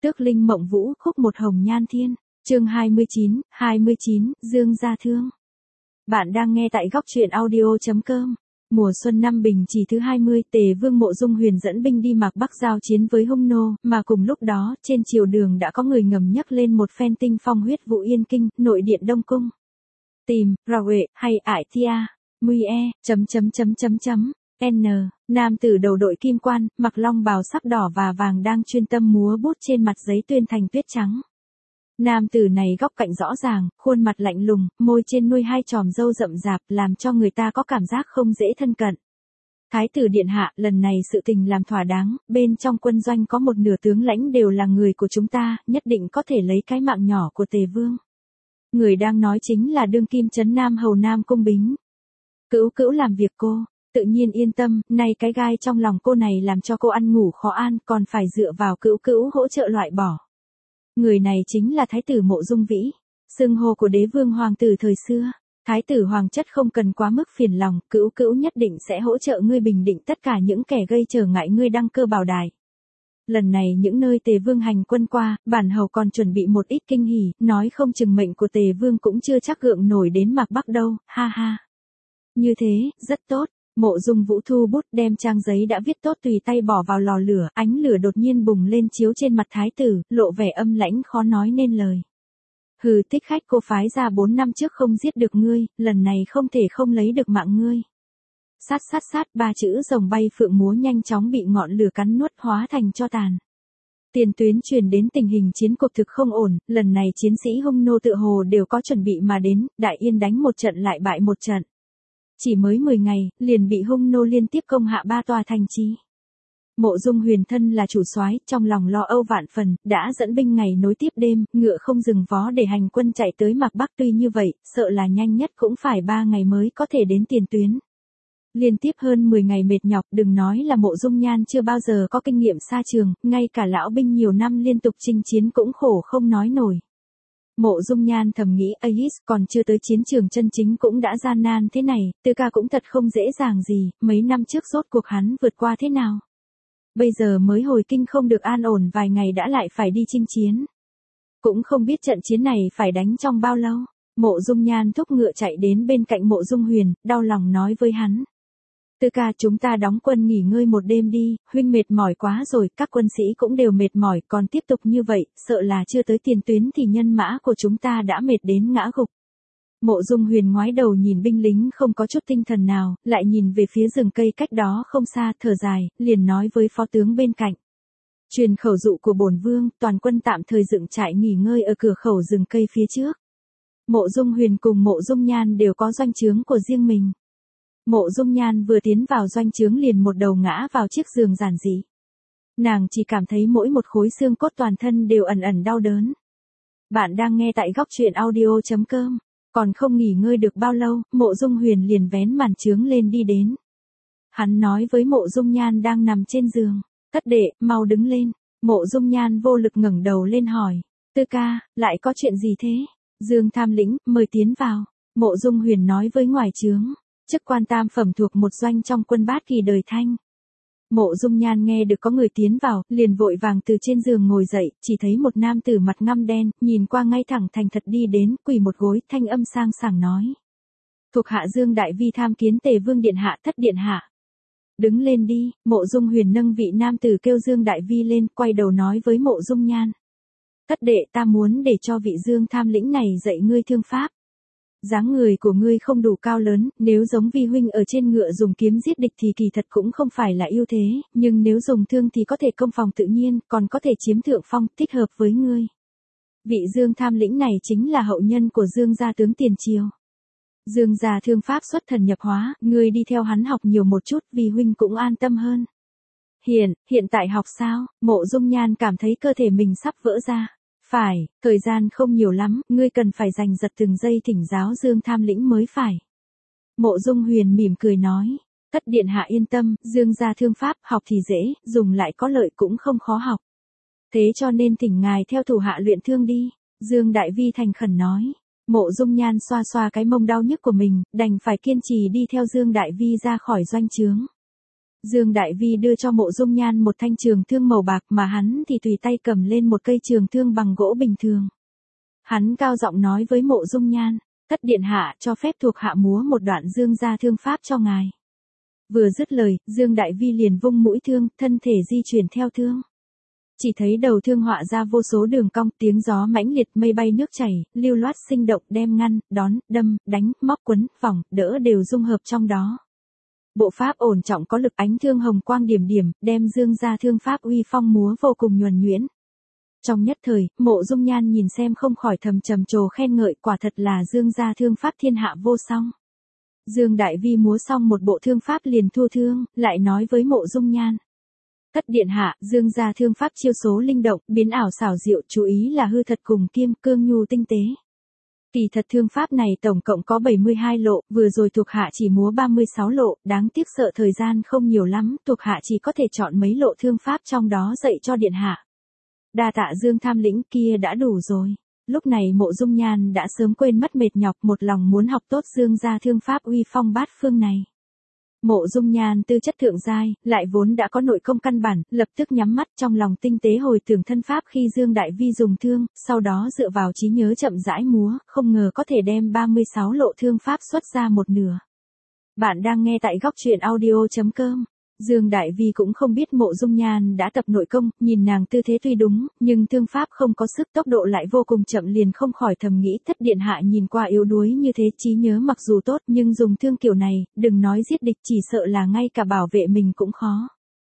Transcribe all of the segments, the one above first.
Tước Linh Mộng Vũ, khúc một hồng nhan thiên. Chương 29, Dương Gia Thương. Bạn đang nghe tại góc truyện audio.com. Mùa xuân năm Bình Chỉ thứ 20, Tề Vương Mộ Dung Huyền dẫn binh đi Mạc Bắc giao chiến với Hung Nô, mà cùng lúc đó, trên triều đường đã có người ngầm nhắc lên một phen tinh phong huyết vụ Yên Kinh, nội điện Đông Cung. Tìm, ra huệ, hay ải thia, nguy N, nam tử đầu đội kim quan, mặc long bào sắc đỏ và vàng đang chuyên tâm múa bút trên mặt giấy tuyên thành tuyết trắng. Nam tử này góc cạnh rõ ràng, khuôn mặt lạnh lùng, môi trên nuôi hai chòm râu rậm rạp làm cho người ta có cảm giác không dễ thân cận. Thái tử điện hạ, lần này sự tình làm thỏa đáng, bên trong quân doanh có một nửa tướng lãnh đều là người của chúng ta, nhất định có thể lấy cái mạng nhỏ của Tề Vương. Người đang nói chính là đương kim trấn Nam hầu Nam Cung Bính. Cữu làm việc cô. Tự nhiên yên tâm, nay cái gai trong lòng cô này làm cho cô ăn ngủ khó an, còn phải dựa vào cữu hỗ trợ loại bỏ. Người này chính là Thái tử Mộ Dung Vĩ, xưng hô của đế vương hoàng tử thời xưa. Thái tử hoàng chất không cần quá mức phiền lòng, cữu nhất định sẽ hỗ trợ ngươi bình định tất cả những kẻ gây trở ngại ngươi đăng cơ bảo đài. Lần này những nơi Tề Vương hành quân qua, bản hầu còn chuẩn bị một ít kinh hỉ, nói không chừng mệnh của Tề Vương cũng chưa chắc gượng nổi đến Mạc Bắc đâu, ha ha. Như thế, rất tốt. Mộ Dung Vũ thu bút đem trang giấy đã viết tốt tùy tay bỏ vào lò lửa, ánh lửa đột nhiên bùng lên chiếu trên mặt thái tử, lộ vẻ âm lãnh khó nói nên lời. Hừ, thích khách cô phái ra 4 năm trước không giết được ngươi, lần này không thể không lấy được mạng ngươi. Sát, ba chữ rồng bay phượng múa nhanh chóng bị ngọn lửa cắn nuốt hóa thành tro tàn. Tiền tuyến truyền đến tình hình chiến cuộc thực không ổn, lần này chiến sĩ Hung Nô tựa hồ đều có chuẩn bị mà đến, Đại Yên đánh một trận lại bại một trận. Chỉ mới 10 ngày, liền bị Hung Nô liên tiếp công hạ 3 tòa thành trì. Mộ Dung Huyền thân là chủ soái, trong lòng lo âu vạn phần, đã dẫn binh ngày nối tiếp đêm, ngựa không dừng vó để hành quân chạy tới Mạc Bắc, tuy như vậy, sợ là nhanh nhất cũng phải 3 ngày mới có thể đến tiền tuyến. Liên tiếp hơn 10 ngày mệt nhọc, đừng nói là Mộ Dung Nhan chưa bao giờ có kinh nghiệm xa trường, ngay cả lão binh nhiều năm liên tục chinh chiến cũng khổ không nói nổi. Mộ Dung Nhan thầm nghĩ Aegis còn chưa tới chiến trường chân chính cũng đã gian nan thế này, Tư Ca cũng thật không dễ dàng gì, mấy năm trước rốt cuộc hắn vượt qua thế nào. Bây giờ mới hồi kinh không được an ổn vài ngày đã lại phải đi chinh chiến. Cũng không biết trận chiến này phải đánh trong bao lâu. Mộ Dung Nhan thúc ngựa chạy đến bên cạnh Mộ Dung Huyền, đau lòng nói với hắn. Tư Ca, chúng ta đóng quân nghỉ ngơi một đêm đi, huynh mệt mỏi quá rồi, các quân sĩ cũng đều mệt mỏi, còn tiếp tục như vậy, sợ là chưa tới tiền tuyến thì nhân mã của chúng ta đã mệt đến ngã gục. Mộ Dung Huyền ngoái đầu nhìn binh lính không có chút tinh thần nào, lại nhìn về phía rừng cây cách đó không xa, thở dài, liền nói với phó tướng bên cạnh. Truyền khẩu dụ của bổn vương, toàn quân tạm thời dựng trại nghỉ ngơi ở cửa khẩu rừng cây phía trước. Mộ Dung Huyền cùng Mộ Dung Nhan đều có doanh trướng của riêng mình. Mộ Dung Nhan vừa tiến vào doanh trướng liền một đầu ngã vào chiếc giường giản dị. Nàng chỉ cảm thấy mỗi một khối xương cốt toàn thân đều ẩn đau đớn. Bạn đang nghe tại góc truyện audio.com. Còn không nghỉ ngơi được bao lâu, Mộ Dung Huyền liền vén màn trướng lên đi đến. Hắn nói với Mộ Dung Nhan đang nằm trên giường, thất đệ, mau đứng lên. Mộ Dung Nhan vô lực ngẩng đầu lên hỏi, Tư Ca, lại có chuyện gì thế? Dương Tham Lĩnh, mời tiến vào. Mộ Dung Huyền nói với ngoài trướng, chức quan tam phẩm thuộc một doanh trong quân Bát Kỳ đời Thanh. Mộ Dung Nhan nghe được có người tiến vào, liền vội vàng từ trên giường ngồi dậy, chỉ thấy một nam tử mặt ngăm đen, nhìn qua ngay thẳng thành thật đi đến, quỳ một gối, thanh âm sang sảng nói. Thuộc hạ Dương Đại Vi tham kiến Tề Vương điện hạ, thất điện hạ. Đứng lên đi. Mộ Dung Huyền nâng vị nam tử kêu Dương Đại Vi lên, quay đầu nói với Mộ Dung Nhan. Thất đệ, ta muốn để cho vị Dương Tham Lĩnh này dạy ngươi thương pháp. Dáng người của ngươi không đủ cao lớn, nếu giống Vi huynh ở trên ngựa dùng kiếm giết địch thì kỳ thật cũng không phải là ưu thế, nhưng nếu dùng thương thì có thể công phòng tự nhiên, còn có thể chiếm thượng phong, thích hợp với ngươi. Vị Dương Tham Lĩnh này chính là hậu nhân của Dương gia tướng tiền triều. Dương gia thương pháp xuất thần nhập hóa, ngươi đi theo hắn học nhiều một chút, Vi huynh cũng an tâm hơn. Hiện tại học sao? Mộ Dung Nhan cảm thấy cơ thể mình sắp vỡ ra. Phải, thời gian không nhiều lắm, ngươi cần phải dành giật từng giây thỉnh giáo Dương Tham Lĩnh mới phải. Mộ Dung Huyền mỉm cười nói, thất điện hạ yên tâm, Dương gia thương pháp học thì dễ, dùng lại có lợi cũng không khó học. Thế cho nên thỉnh ngài theo thủ hạ luyện thương đi. Dương Đại Vi thành khẩn nói. Mộ Dung Nhan xoa xoa cái mông đau nhức của mình, đành phải kiên trì đi theo Dương Đại Vi ra khỏi doanh trướng. Dương Đại Vi đưa cho Mộ Dung Nhan một thanh trường thương màu bạc mà hắn thì tùy tay cầm lên một cây trường thương bằng gỗ bình thường. Hắn cao giọng nói với Mộ Dung Nhan, tất điện hạ cho phép thuộc hạ múa một đoạn dương gia thương pháp cho ngài. Vừa dứt lời, Dương Đại Vi liền vung mũi thương, thân thể di chuyển theo thương. Chỉ thấy đầu thương họa ra vô số đường cong, tiếng gió mãnh liệt, mây bay nước chảy, lưu loát sinh động, đem ngăn, đón, đâm, đánh, móc quấn, vòng, đỡ đều dung hợp trong đó. Bộ pháp ổn trọng có lực, ánh thương hồng quang điểm điểm, đem Dương gia thương pháp uy phong múa vô cùng nhuần nhuyễn. Trong nhất thời, Mộ Dung Nhan nhìn xem không khỏi thầm trầm trồ khen ngợi, quả thật là Dương gia thương pháp thiên hạ vô song. Dương Đại Vi múa xong một bộ thương pháp liền thua thương, lại nói với Mộ Dung Nhan. Tất điện hạ, Dương gia thương pháp chiêu số linh động, biến ảo xảo diệu, chú ý là hư thật cùng kiêm, cương nhu tinh tế. Kỳ thật thương pháp này tổng cộng có 72 lộ, vừa rồi thuộc hạ chỉ múa 36 lộ, đáng tiếc sợ thời gian không nhiều lắm, thuộc hạ chỉ có thể chọn mấy lộ thương pháp trong đó dạy cho điện hạ. Đa tạ Dương tham lĩnh, kia đã đủ rồi. Lúc này Mộ Dung Nhan đã sớm quên mất mệt nhọc, một lòng muốn học tốt Dương gia thương pháp uy phong bát phương này. Mộ Dung Nhan tư chất thượng giai, lại vốn đã có nội công căn bản, lập tức nhắm mắt trong lòng tinh tế hồi tưởng thân pháp khi Dương Đại Vi dùng thương, sau đó dựa vào trí nhớ chậm rãi múa, không ngờ có thể đem 36 lộ thương pháp xuất ra một nửa. Bạn đang nghe tại góc truyện audio.com. Dương Đại Vi cũng không biết Mộ Dung Nhan đã tập nội công, nhìn nàng tư thế tuy đúng, nhưng thương pháp không có sức, tốc độ lại vô cùng chậm, liền không khỏi thầm nghĩ thất điện hạ nhìn qua yếu đuối như thế, trí nhớ mặc dù tốt nhưng dùng thương kiểu này, đừng nói giết địch, chỉ sợ là ngay cả bảo vệ mình cũng khó.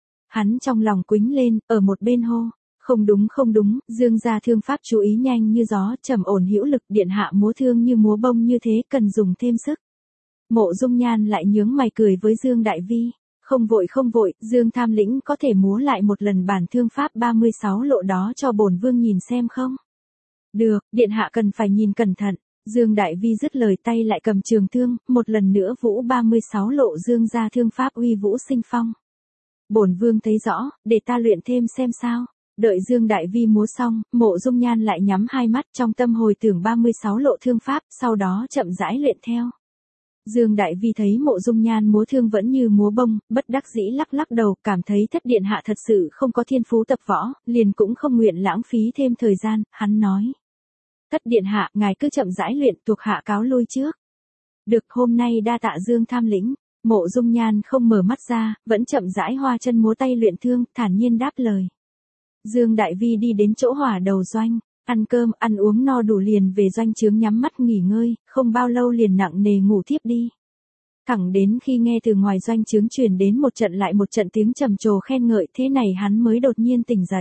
Hắn trong lòng quĩnh lên, ở một bên hô, không đúng, Dương gia thương pháp chú ý nhanh như gió, trầm ổn hữu lực, điện hạ múa thương như múa bông như thế, cần dùng thêm sức. Mộ Dung Nhan lại nhướng mày cười với Dương Đại Vi. Không vội, Dương tham lĩnh có thể múa lại một lần bản thương pháp 36 lộ đó cho bổn vương nhìn xem không? Được, điện hạ cần phải nhìn cẩn thận. Dương Đại Vi dứt lời tay lại cầm trường thương, một lần nữa vũ 36 lộ Dương gia thương pháp uy vũ sinh phong. Bổn vương thấy rõ, để ta luyện thêm xem sao. Đợi Dương Đại Vi múa xong, Mộ Dung Nhan lại nhắm hai mắt trong tâm hồi tưởng 36 lộ thương pháp, sau đó chậm rãi luyện theo. Dương Đại Vi thấy Mộ Dung Nhan múa thương vẫn như múa bông, bất đắc dĩ lắc đầu, cảm thấy thất điện hạ thật sự không có thiên phú tập võ, liền cũng không nguyện lãng phí thêm thời gian, hắn nói. Thất điện hạ, ngài cứ chậm rãi luyện, thuộc hạ cáo lui trước. Được, hôm nay đa tạ Dương tham lĩnh. Mộ Dung Nhan không mở mắt ra, vẫn chậm rãi hoa chân múa tay luyện thương, thản nhiên đáp lời. Dương Đại Vi đi đến chỗ hỏa đầu doanh. Ăn cơm, ăn uống no đủ liền về doanh trướng nhắm mắt nghỉ ngơi, không bao lâu liền nặng nề ngủ thiếp đi. Thẳng đến khi nghe từ ngoài doanh trướng truyền đến một trận lại một trận tiếng trầm trồ khen ngợi, thế này hắn mới đột nhiên tỉnh dậy.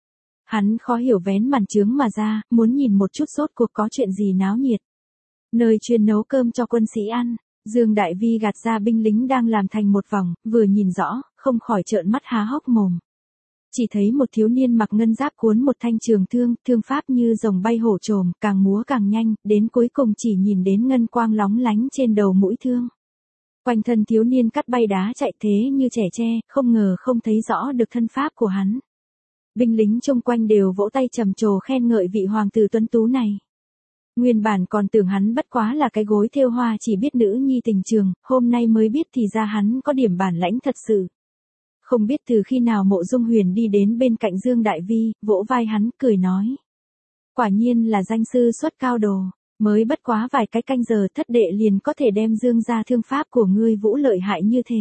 Hắn khó hiểu vén màn trướng mà ra, muốn nhìn một chút rốt cuộc có chuyện gì náo nhiệt. Nơi chuyên nấu cơm cho quân sĩ ăn, Dương Đại Vi gạt ra binh lính đang làm thành một vòng, vừa nhìn rõ, không khỏi trợn mắt há hốc mồm. Chỉ thấy một thiếu niên mặc ngân giáp cuốn một thanh trường thương, thương pháp như rồng bay hổ trồm, càng múa càng nhanh, đến cuối cùng chỉ nhìn đến ngân quang lóng lánh trên đầu mũi thương. Quanh thân thiếu niên cắt bay đá chạy thế như trẻ tre, không ngờ không thấy rõ được thân pháp của hắn. Binh lính chung quanh đều vỗ tay trầm trồ khen ngợi vị hoàng tử tuấn tú này. Nguyên bản còn tưởng hắn bất quá là cái gối thêu hoa chỉ biết nữ nhi tình trường, hôm nay mới biết thì ra hắn có điểm bản lãnh thật sự. Không biết từ khi nào Mộ Dung Huyền đi đến bên cạnh Dương Đại Vi, vỗ vai hắn, cười nói. Quả nhiên là danh sư xuất cao đồ, mới bất quá vài cái canh giờ thất đệ liền có thể đem Dương gia thương pháp của ngươi vũ lợi hại như thế.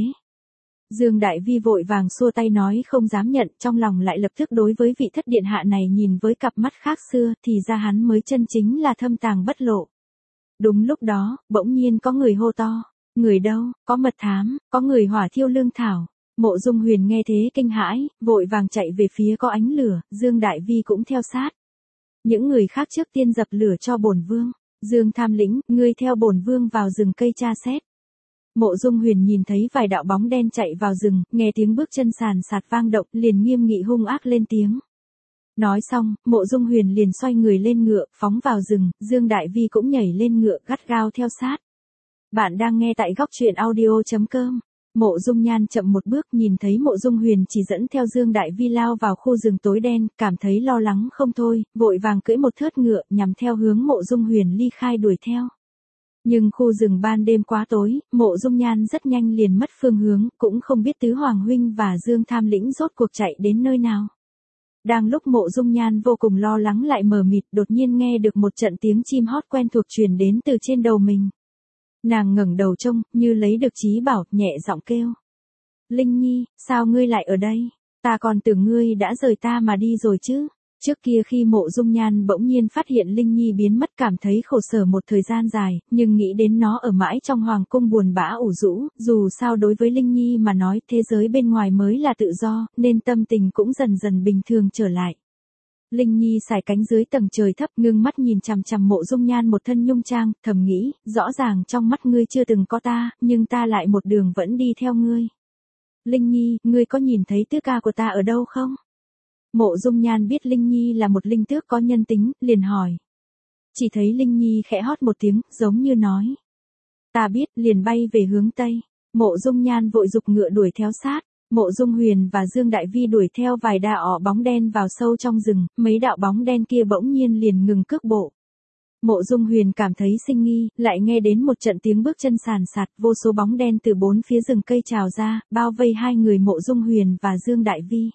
Dương Đại Vi vội vàng xua tay nói không dám nhận, trong lòng lại lập tức đối với vị thất điện hạ này nhìn với cặp mắt khác xưa, thì ra hắn mới chân chính là thâm tàng bất lộ. Đúng lúc đó, bỗng nhiên có người hô to, người đâu, có mật thám, có người hỏa thiêu lương thảo. Mộ Dung Huyền nghe thế kinh hãi, vội vàng chạy về phía có ánh lửa, Dương Đại Vi cũng theo sát. Những người khác trước tiên dập lửa cho bổn vương. Dương tham lĩnh, ngươi theo bổn vương vào rừng cây tra xét. Mộ Dung Huyền nhìn thấy vài đạo bóng đen chạy vào rừng, nghe tiếng bước chân sàn sạt vang động, liền nghiêm nghị hung ác lên tiếng. Nói xong, Mộ Dung Huyền liền xoay người lên ngựa, phóng vào rừng, Dương Đại Vi cũng nhảy lên ngựa gắt gao theo sát. Bạn đang nghe tại góc truyện audio.com. Mộ Dung Nhan chậm một bước nhìn thấy Mộ Dung Huyền chỉ dẫn theo Dương Đại Vi lao vào khu rừng tối đen, cảm thấy lo lắng không thôi, vội vàng cưỡi một thớt ngựa nhằm theo hướng Mộ Dung Huyền ly khai đuổi theo. Nhưng khu rừng ban đêm quá tối, Mộ Dung Nhan rất nhanh liền mất phương hướng, cũng không biết Tứ Hoàng huynh và Dương Tham Lĩnh rốt cuộc chạy đến nơi nào. Đang lúc Mộ Dung Nhan vô cùng lo lắng lại mờ mịt, đột nhiên nghe được một trận tiếng chim hót quen thuộc truyền đến từ trên đầu mình. Nàng ngẩng đầu trông, như lấy được trí bảo, nhẹ giọng kêu. Linh Nhi, sao ngươi lại ở đây? Ta còn tưởng ngươi đã rời ta mà đi rồi chứ. Trước kia khi Mộ Dung Nhan bỗng nhiên phát hiện Linh Nhi biến mất cảm thấy khổ sở một thời gian dài, nhưng nghĩ đến nó ở mãi trong hoàng cung buồn bã ủ rũ, dù sao đối với Linh Nhi mà nói thế giới bên ngoài mới là tự do, nên tâm tình cũng dần dần bình thường trở lại. Linh Nhi sải cánh dưới tầng trời thấp, ngưng mắt nhìn chằm chằm Mộ Dung Nhan một thân nhung trang, thầm nghĩ, rõ ràng trong mắt ngươi chưa từng có ta, nhưng ta lại một đường vẫn đi theo ngươi. Linh Nhi, ngươi có nhìn thấy tứ ca của ta ở đâu không? Mộ Dung Nhan biết Linh Nhi là một linh tước có nhân tính, liền hỏi. Chỉ thấy Linh Nhi khẽ hót một tiếng, giống như nói. Ta biết, liền bay về hướng Tây. Mộ Dung Nhan vội giục ngựa đuổi theo sát. Mộ Dung Huyền và Dương Đại Vi đuổi theo vài đạo bóng đen vào sâu trong rừng, mấy đạo bóng đen kia bỗng nhiên liền ngừng cước bộ. Mộ Dung Huyền cảm thấy sinh nghi, lại nghe đến một trận tiếng bước chân sàn sạt, vô số bóng đen từ bốn phía rừng cây trào ra, bao vây hai người Mộ Dung Huyền và Dương Đại Vi.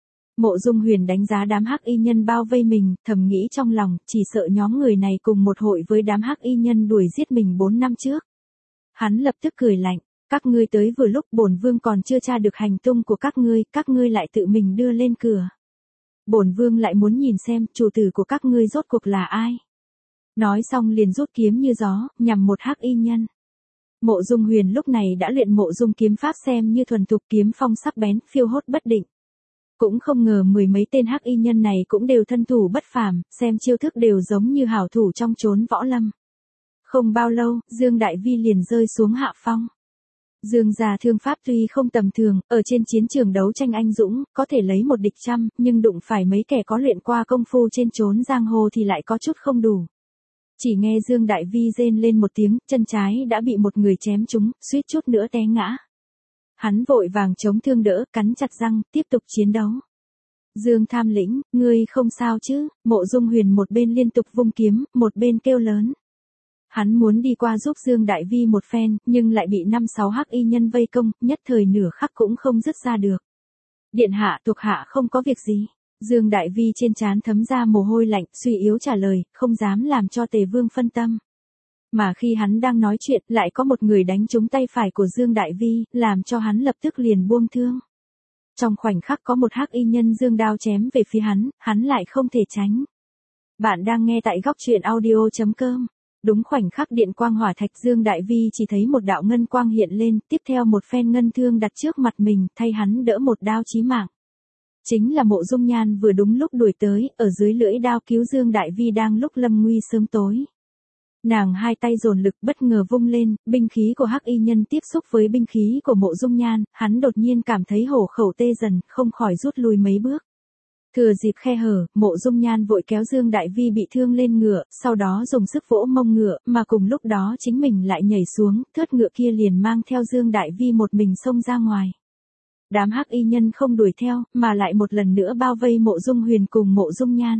Mộ Dung Huyền đánh giá đám hắc y nhân bao vây mình, thầm nghĩ trong lòng, chỉ sợ nhóm người này cùng một hội với đám hắc y nhân đuổi giết mình 4 năm trước. Hắn lập tức cười lạnh, các ngươi tới vừa lúc bổn vương còn chưa tra được hành tung của các ngươi lại tự mình đưa lên cửa. Bổn vương lại muốn nhìn xem chủ tử của các ngươi rốt cuộc là ai. Nói xong liền rút kiếm như gió, nhằm một hắc y nhân. Mộ Dung Huyền lúc này đã luyện Mộ Dung kiếm pháp xem như thuần thục, kiếm phong sắc bén, phiêu hốt bất định. Cũng không ngờ mười mấy tên hắc y nhân này cũng đều thân thủ bất phàm, xem chiêu thức đều giống như hảo thủ trong chốn võ lâm. Không bao lâu, Dương Đại Vi liền rơi xuống hạ phong. Dương gia thương pháp tuy không tầm thường, ở trên chiến trường đấu tranh anh dũng, có thể lấy một địch trăm, nhưng đụng phải mấy kẻ có luyện qua công phu trên chốn giang hồ thì lại có chút không đủ. Chỉ nghe Dương Đại Vi rên lên một tiếng, chân trái đã bị một người chém trúng, suýt chút nữa té ngã. Hắn vội vàng chống thương đỡ, cắn chặt răng, tiếp tục chiến đấu. Dương Tham Lĩnh, ngươi không sao chứ? Mộ Dung Huyền một bên liên tục vung kiếm, một bên kêu lớn. Hắn muốn đi qua giúp Dương Đại Vi một phen, nhưng lại bị 5-6 hắc y nhân vây công, nhất thời nửa khắc cũng không dứt ra được. Điện hạ, thuộc hạ không có việc gì. Dương Đại Vi trên trán thấm ra mồ hôi lạnh, suy yếu trả lời, không dám làm cho Tề Vương phân tâm. Mà khi hắn đang nói chuyện, lại có một người đánh trúng tay phải của Dương Đại Vi, làm cho hắn lập tức liền buông thương. Trong khoảnh khắc có một hắc y nhân giương đao chém về phía hắn lại không thể tránh. Bạn đang nghe tại góc truyện audio.com. Đúng khoảnh khắc điện quang hỏa thạch, Dương Đại Vi chỉ thấy một đạo ngân quang hiện lên, tiếp theo một phen ngân thương đặt trước mặt mình, thay hắn đỡ một đao chí mạng. Chính là Mộ Dung Nhan vừa đúng lúc đuổi tới, ở dưới lưỡi đao cứu Dương Đại Vi đang lúc lâm nguy sớm tối. Nàng hai tay dồn lực bất ngờ vung lên, binh khí của hắc y nhân tiếp xúc với binh khí của Mộ Dung Nhan, hắn đột nhiên cảm thấy hổ khẩu tê dần, không khỏi rút lui mấy bước. Thừa dịp khe hở, Mộ Dung Nhan vội kéo Dương Đại Vi bị thương lên ngựa, sau đó dùng sức vỗ mông ngựa, mà cùng lúc đó chính mình lại nhảy xuống, thớt ngựa kia liền mang theo Dương Đại Vi một mình xông ra ngoài. Đám hắc y nhân không đuổi theo, mà lại một lần nữa bao vây Mộ Dung Huyền cùng Mộ Dung Nhan.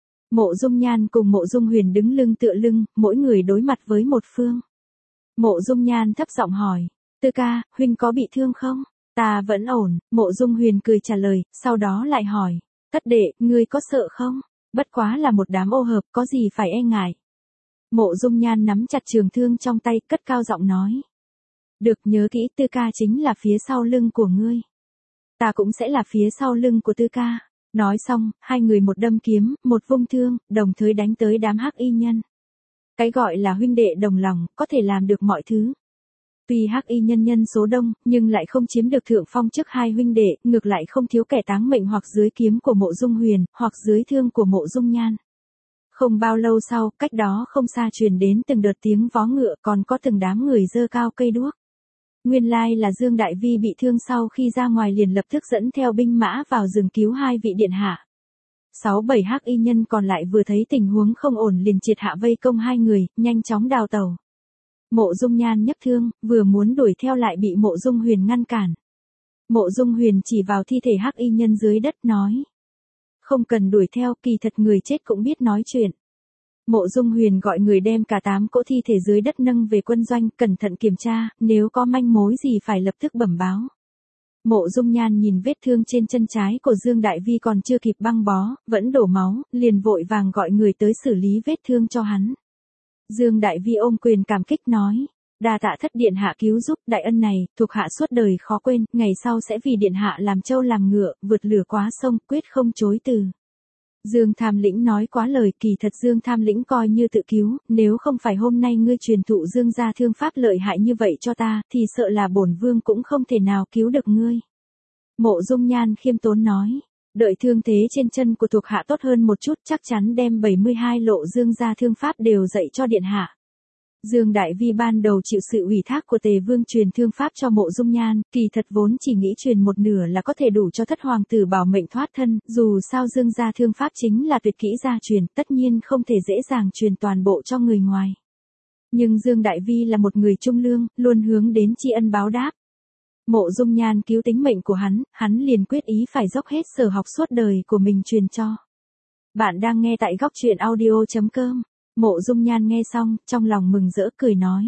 Mộ Dung Nhan cùng Mộ Dung Huyền đứng lưng tựa lưng, mỗi người đối mặt với một phương. Mộ Dung Nhan thấp giọng hỏi, Tư ca, huynh có bị thương không? Ta vẫn ổn, Mộ Dung Huyền cười trả lời, sau đó lại hỏi, Thất đệ, ngươi có sợ không? Bất quá là một đám ô hợp, có gì phải e ngại. Mộ Dung Nhan nắm chặt trường thương trong tay, cất cao giọng nói. Được, nhớ kỹ, Tư ca chính là phía sau lưng của ngươi. Ta cũng sẽ là phía sau lưng của Tư ca. Nói xong, hai người một đâm kiếm, một vung thương, đồng thời đánh tới đám hắc y nhân. Cái gọi là huynh đệ đồng lòng, có thể làm được mọi thứ. Tuy hắc y nhân nhân số đông, nhưng lại không chiếm được thượng phong trước hai huynh đệ, ngược lại không thiếu kẻ táng mệnh hoặc dưới kiếm của Mộ Dung Huyền, hoặc dưới thương của Mộ Dung Nhan. Không bao lâu sau, cách đó không xa truyền đến từng đợt tiếng vó ngựa, còn có từng đám người giơ cao cây đuốc. Nguyên lai là Dương Đại Vi bị thương, sau khi ra ngoài liền lập tức dẫn theo binh mã vào rừng cứu hai vị điện hạ. 6-7 hắc y nhân còn lại vừa thấy tình huống không ổn liền triệt hạ vây công hai người, nhanh chóng đào tẩu. Mộ Dung Nhan nhấc thương, vừa muốn đuổi theo lại bị Mộ Dung Huyền ngăn cản. Mộ Dung Huyền chỉ vào thi thể hắc y nhân dưới đất nói. Không cần đuổi theo, kỳ thật người chết cũng biết nói chuyện. Mộ Dung Huyền gọi người đem cả 8 cỗ thi thể dưới đất nâng về quân doanh, cẩn thận kiểm tra, nếu có manh mối gì phải lập tức bẩm báo. Mộ Dung Nhan nhìn vết thương trên chân trái của Dương Đại Vi còn chưa kịp băng bó, vẫn đổ máu, liền vội vàng gọi người tới xử lý vết thương cho hắn. Dương Đại Vi ôm quyền cảm kích nói, đa tạ thất điện hạ cứu giúp, đại ân này, thuộc hạ suốt đời khó quên, ngày sau sẽ vì điện hạ làm trâu làm ngựa, vượt lửa quá sông, quyết không chối từ. Dương Tham Lĩnh nói quá lời, kỳ thật Dương Tham Lĩnh coi như tự cứu, nếu không phải hôm nay ngươi truyền thụ Dương gia thương pháp lợi hại như vậy cho ta, thì sợ là bổn vương cũng không thể nào cứu được ngươi. Mộ Dung Nhan khiêm tốn nói, đợi thương thế trên chân của thuộc hạ tốt hơn một chút chắc chắn đem 72 lộ Dương gia thương pháp đều dạy cho điện hạ. Dương Đại Vi ban đầu chịu sự ủy thác của Tề Vương truyền thương pháp cho Mộ Dung Nhan, kỳ thật vốn chỉ nghĩ truyền một nửa là có thể đủ cho thất hoàng tử bảo mệnh thoát thân, dù sao Dương gia thương pháp chính là tuyệt kỹ gia truyền, tất nhiên không thể dễ dàng truyền toàn bộ cho người ngoài. Nhưng Dương Đại Vi là một người trung lương, luôn hướng đến tri ân báo đáp. Mộ Dung Nhan cứu tính mệnh của hắn liền quyết ý phải dốc hết sở học suốt đời của mình truyền cho. Bạn đang nghe tại góc truyện audio.com. Mộ Dung Nhan nghe xong, trong lòng mừng rỡ cười nói.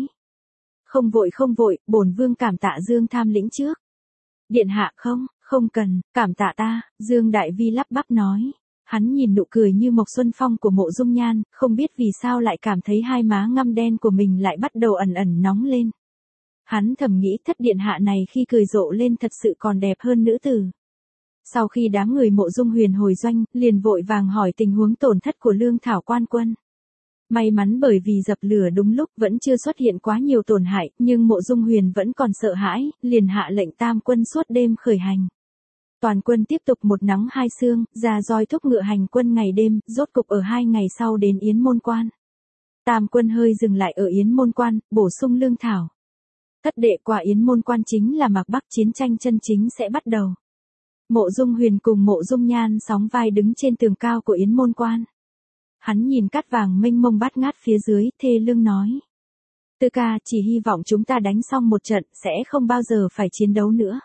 Không vội, bổn vương cảm tạ Dương Tham Lĩnh trước. Điện hạ không cần, cảm tạ ta, Dương Đại Vi lắp bắp nói. Hắn nhìn nụ cười như mộc xuân phong của Mộ Dung Nhan, không biết vì sao lại cảm thấy hai má ngăm đen của mình lại bắt đầu ẩn ẩn nóng lên. Hắn thầm nghĩ thất điện hạ này khi cười rộ lên thật sự còn đẹp hơn nữ tử. Sau khi đám người Mộ Dung Huyền hồi doanh, liền vội vàng hỏi tình huống tổn thất của Lương Thảo quan quân. May mắn bởi vì dập lửa đúng lúc vẫn chưa xuất hiện quá nhiều tổn hại, nhưng Mộ Dung Huyền vẫn còn sợ hãi, liền hạ lệnh tam quân suốt đêm khởi hành. Toàn quân tiếp tục một nắng hai sương, ra roi thúc ngựa hành quân ngày đêm, rốt cục ở 2 ngày sau đến Yến Môn Quan. Tam quân hơi dừng lại ở Yến Môn Quan, bổ sung lương thảo. Thất đệ qua Yến Môn Quan chính là Mạc Bắc chiến tranh chân chính sẽ bắt đầu. Mộ Dung Huyền cùng Mộ Dung Nhan sóng vai đứng trên tường cao của Yến Môn Quan. Hắn nhìn cát vàng mênh mông bát ngát phía dưới, thê lương nói. Tư ca, chỉ hy vọng chúng ta đánh xong một trận, sẽ không bao giờ phải chiến đấu nữa.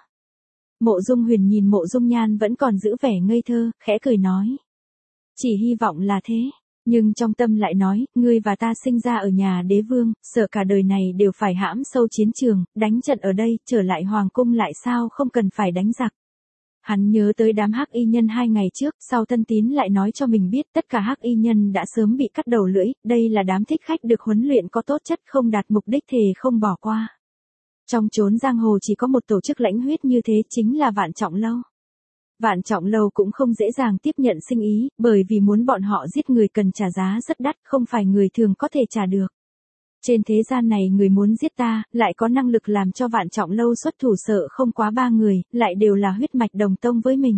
Mộ Dung Huyền nhìn Mộ Dung Nhan vẫn còn giữ vẻ ngây thơ, khẽ cười nói. Chỉ hy vọng là thế, nhưng trong tâm lại nói, ngươi và ta sinh ra ở nhà đế vương, sợ cả đời này đều phải hãm sâu chiến trường, đánh trận ở đây, trở lại hoàng cung lại sao không cần phải đánh giặc. Hắn nhớ tới đám hắc y nhân 2 ngày trước, sau Thân Tín lại nói cho mình biết tất cả hắc y nhân đã sớm bị cắt đầu lưỡi, đây là đám thích khách được huấn luyện có tốt chất không đạt mục đích thề không bỏ qua. Trong chốn giang hồ chỉ có một tổ chức lãnh huyết như thế chính là Vạn Trọng Lâu. Vạn Trọng Lâu cũng không dễ dàng tiếp nhận sinh ý, bởi vì muốn bọn họ giết người cần trả giá rất đắt, không phải người thường có thể trả được. Trên thế gian này người muốn giết ta, lại có năng lực làm cho Vạn Trọng Lâu xuất thủ sợ không quá 3 người, lại đều là huyết mạch đồng tông với mình.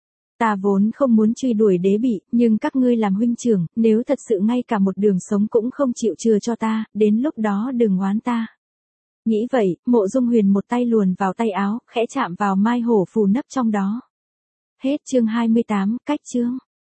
Ta vốn không muốn truy đuổi đế bị, nhưng các ngươi làm huynh trưởng, nếu thật sự ngay cả một đường sống cũng không chịu chừa cho ta, đến lúc đó đừng oán ta. Nghĩ vậy, Mộ Dung Huyền một tay luồn vào tay áo, khẽ chạm vào mai hổ phù nấp trong đó. Hết chương 28, cách chương.